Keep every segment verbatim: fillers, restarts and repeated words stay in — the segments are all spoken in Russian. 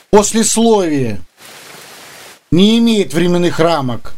Послесловие. Не имеет временных рамок.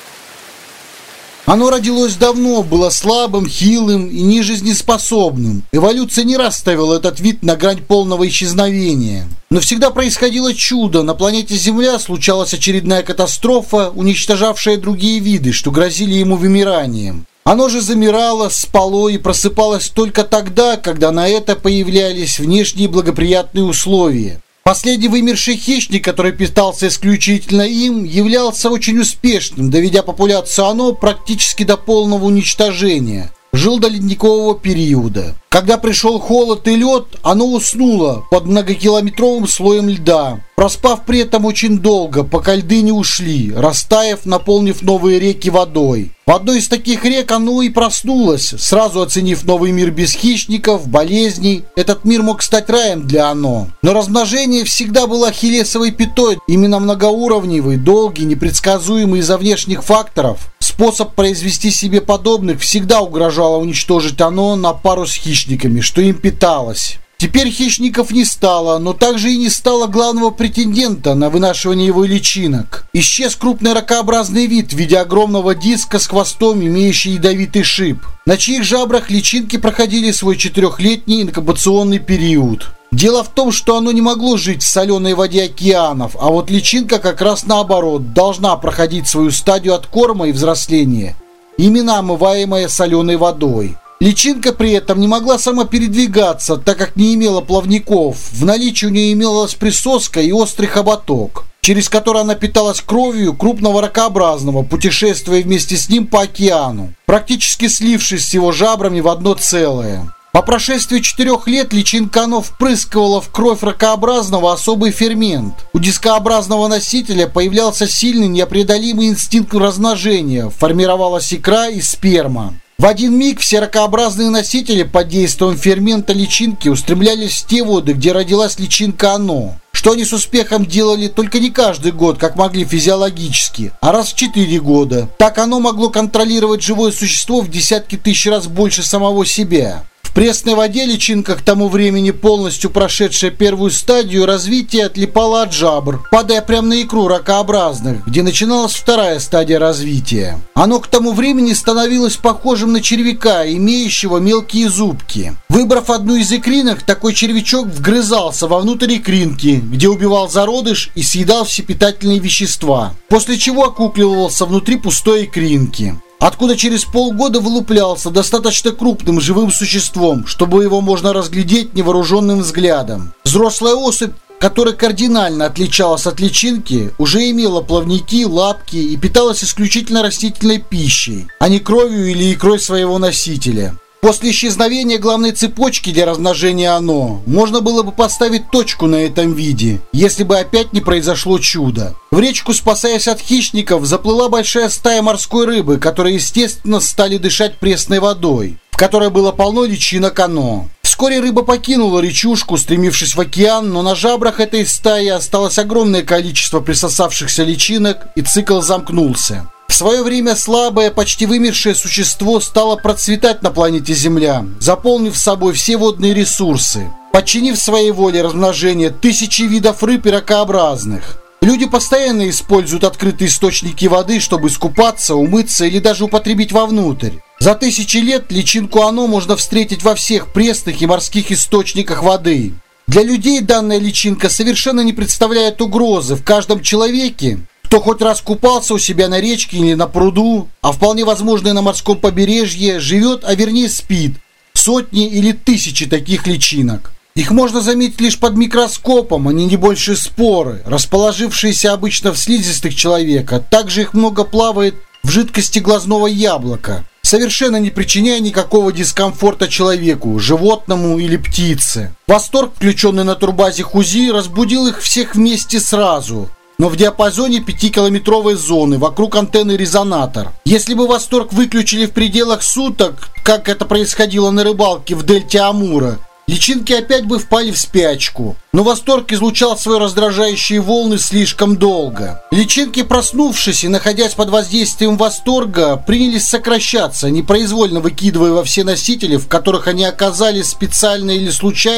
Оно родилось давно, было слабым, хилым и нежизнеспособным. Эволюция не раз ставила этот вид на грань полного исчезновения. Но всегда происходило чудо. На планете Земля случалась очередная катастрофа, уничтожавшая другие виды, что грозили ему вымиранием. Оно же замирало, спало и просыпалось только тогда, когда на это появлялись внешние благоприятные условия. Последний вымерший хищник, который питался исключительно им, являлся очень успешным, доведя популяцию оно практически до полного уничтожения. Жил до ледникового периода. Когда пришел холод и лед, оно уснуло под многокилометровым слоем льда, проспав при этом очень долго, пока льды не ушли, растаяв, наполнив новые реки водой. В одной из таких рек оно и проснулось, сразу оценив новый мир без хищников, болезней. Этот мир мог стать раем для оно. Но размножение всегда было ахиллесовой пятой. Именно многоуровневый, долгий, непредсказуемый из-за внешних факторов способ произвести себе подобных всегда угрожало уничтожить оно на пару с хищниками, что им питалось. Теперь хищников не стало, но также и не стало главного претендента на вынашивание его личинок. Исчез крупный ракообразный вид в виде огромного диска с хвостом, имеющий ядовитый шип, на чьих жабрах личинки проходили свой четырехлетний инкубационный период. Дело в том, что оно не могло жить в соленой воде океанов, а вот личинка как раз наоборот должна проходить свою стадию откорма и взросления, именно омываемая соленой водой. Личинка при этом не могла сама передвигаться, так как не имела плавников. В наличии у нее имелась присоска и острый хоботок, через который она питалась кровью крупного ракообразного, путешествуя вместе с ним по океану, практически слившись с его жабрами в одно целое. По прошествии четырех лет личинка оно впрыскивала в кровь ракообразного особый фермент. У дискообразного носителя появлялся сильный непреодолимый инстинкт размножения, формировалась икра и сперма. В один миг все ракообразные носители под действием фермента личинки устремлялись в те воды, где родилась личинка оно, что они с успехом делали только не каждый год, как могли физиологически, а раз в четыре года. Так оно могло контролировать живое существо в десятки тысяч раз больше самого себя. В пресной воде личинка, к тому времени полностью прошедшая первую стадию развития, отлипала от жабр, падая прямо на икру ракообразных, где начиналась вторая стадия развития. Оно к тому времени становилось похожим на червяка, имеющего мелкие зубки. Выбрав одну из икринок, такой червячок вгрызался вовнутрь икринки, где убивал зародыш и съедал все питательные вещества, после чего окукливался внутри пустой икринки, откуда через полгода вылуплялся достаточно крупным живым существом, чтобы его можно разглядеть невооруженным взглядом. Взрослая особь, которая кардинально отличалась от личинки, уже имела плавники, лапки и питалась исключительно растительной пищей, а не кровью или икрой своего носителя. После исчезновения главной цепочки для размножения оно, можно было бы поставить точку на этом виде, если бы опять не произошло чудо. В речку, спасаясь от хищников, заплыла большая стая морской рыбы, которые, естественно, стали дышать пресной водой, в которой было полно личинок оно. Вскоре рыба покинула речушку, стремившись в океан, но на жабрах этой стаи осталось огромное количество присосавшихся личинок, и цикл замкнулся. В свое время слабое, почти вымершее существо стало процветать на планете Земля, заполнив собой все водные ресурсы, подчинив своей воле размножение тысячи видов рыб и ракообразных. Люди постоянно используют открытые источники воды, чтобы искупаться, умыться или даже употребить вовнутрь. За тысячи лет личинку оно можно встретить во всех пресных и морских источниках воды. Для людей данная личинка совершенно не представляет угрозы. В каждом человеке, кто хоть раз купался у себя на речке или на пруду, а вполне возможно и на морском побережье, живет, а вернее спит, сотни или тысячи таких личинок. Их можно заметить лишь под микроскопом, они не больше споры, расположившиеся обычно в слизистых человека. Также их много плавает в жидкости глазного яблока, совершенно не причиняя никакого дискомфорта человеку, животному или птице. Восторг, включенный на турбазе Хузи, разбудил их всех вместе сразу, но в диапазоне пятикилометровой зоны вокруг антенны резонатор. Если бы восторг выключили в пределах суток, как это происходило на рыбалке в дельте Амура, личинки опять бы впали в спячку. Но восторг излучал свои раздражающие волны слишком долго. Личинки, проснувшись и находясь под воздействием восторга, принялись сокращаться, непроизвольно выкидывая во все носители, в которых они оказались специально или случайно,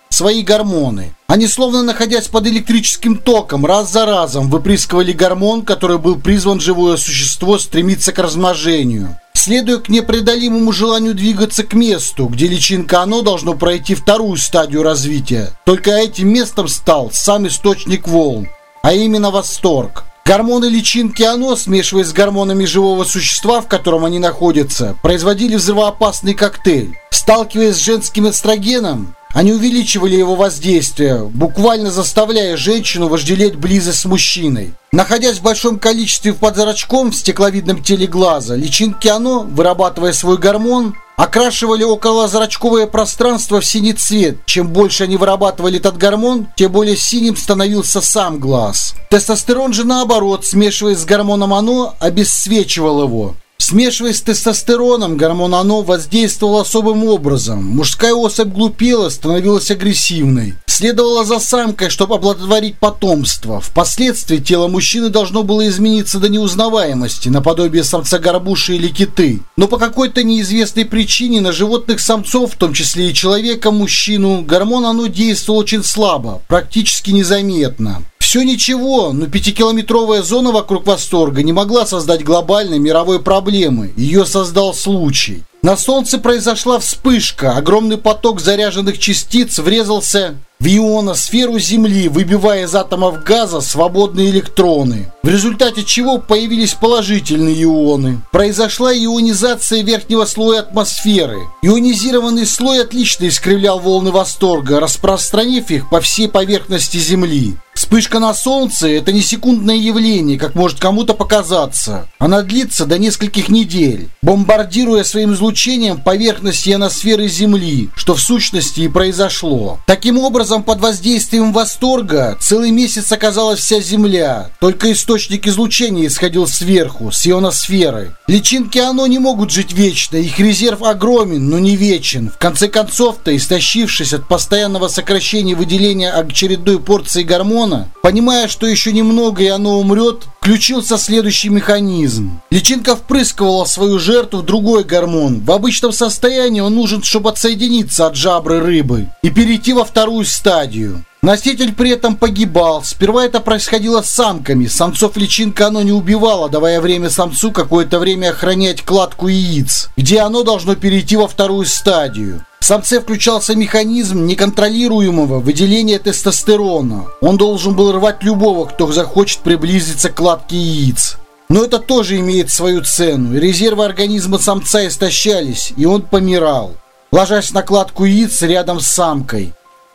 свои гормоны. Они, словно находясь под электрическим током, раз за разом выпрыскивали гормон, который был призван живое существо стремиться к размножению. Следуя к непреодолимому желанию двигаться к месту, где личинка оно должно пройти вторую стадию развития. Только этим местом стал сам источник волн, а именно восторг. Гормоны личинки оно, смешиваясь с гормонами живого существа, в котором они находятся, производили взрывоопасный коктейль. Сталкиваясь с женским эстрогеном, они увеличивали его воздействие, буквально заставляя женщину вожделеть близость с мужчиной. Находясь в большом количестве под зрачком в стекловидном теле глаза, личинки оно, вырабатывая свой гормон, окрашивали околозрачковое пространство в синий цвет. Чем больше они вырабатывали этот гормон, тем более синим становился сам глаз. Тестостерон же, наоборот, смешиваясь с гормоном оно, обесцвечивал его. Смешиваясь с тестостероном, гормон оно воздействовал особым образом. Мужская особь глупела, становилась агрессивной. Следовала за самкой, чтобы оплодотворить потомство. Впоследствии тело мужчины должно было измениться до неузнаваемости, наподобие самца горбуши или киты. Но по какой-то неизвестной причине на животных самцов, в том числе и человека, мужчину, гормон оно действовал очень слабо, практически незаметно. Все ничего, но пятикилометровая зона вокруг восторга не могла создать глобальной мировой проблемы. Ее создал случай. На Солнце произошла вспышка. Огромный поток заряженных частиц врезался в ионосферу Земли, выбивая из атомов газа свободные электроны, в результате чего появились положительные ионы. Произошла ионизация верхнего слоя атмосферы. Ионизированный слой отлично искривлял волны восторга, распространив их по всей поверхности Земли. Вспышка на Солнце – это не секундное явление, как может кому-то показаться. Она длится до нескольких недель, бомбардируя своим излучением поверхность ионосферы Земли, что в сущности и произошло. Таким образом, под воздействием восторга целый месяц оказалась вся Земля. Только источник излучения исходил сверху, с ионосферы. Личинки оно не могут жить вечно, их резерв огромен, но не вечен. В конце концов-то, истощившись от постоянного сокращения выделения очередной порции гормона, понимая, что еще немного и оно умрет, включился следующий механизм. Личинка впрыскивала свою жертву в другой гормон. В обычном состоянии он нужен, чтобы отсоединиться от жабры рыбы и перейти во вторую стадию. Носитель при этом погибал. Сперва это происходило с самками. Самцов личинка оно не убивало, давая время самцу какое-то время охранять кладку яиц, где оно должно перейти во вторую стадию. В самце включался механизм неконтролируемого выделения тестостерона. Он должен был рвать любого, кто захочет приблизиться к кладке яиц. Но это тоже имеет свою цену. Резервы организма самца истощались, и он помирал, ложась на кладку яиц рядом с самкой.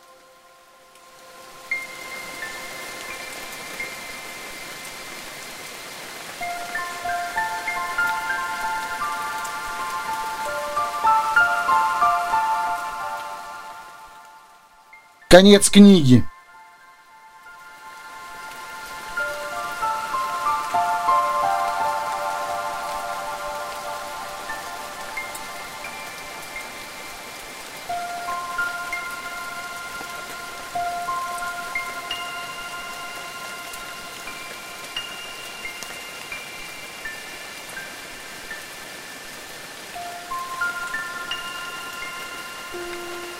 Конец книги. Thank you.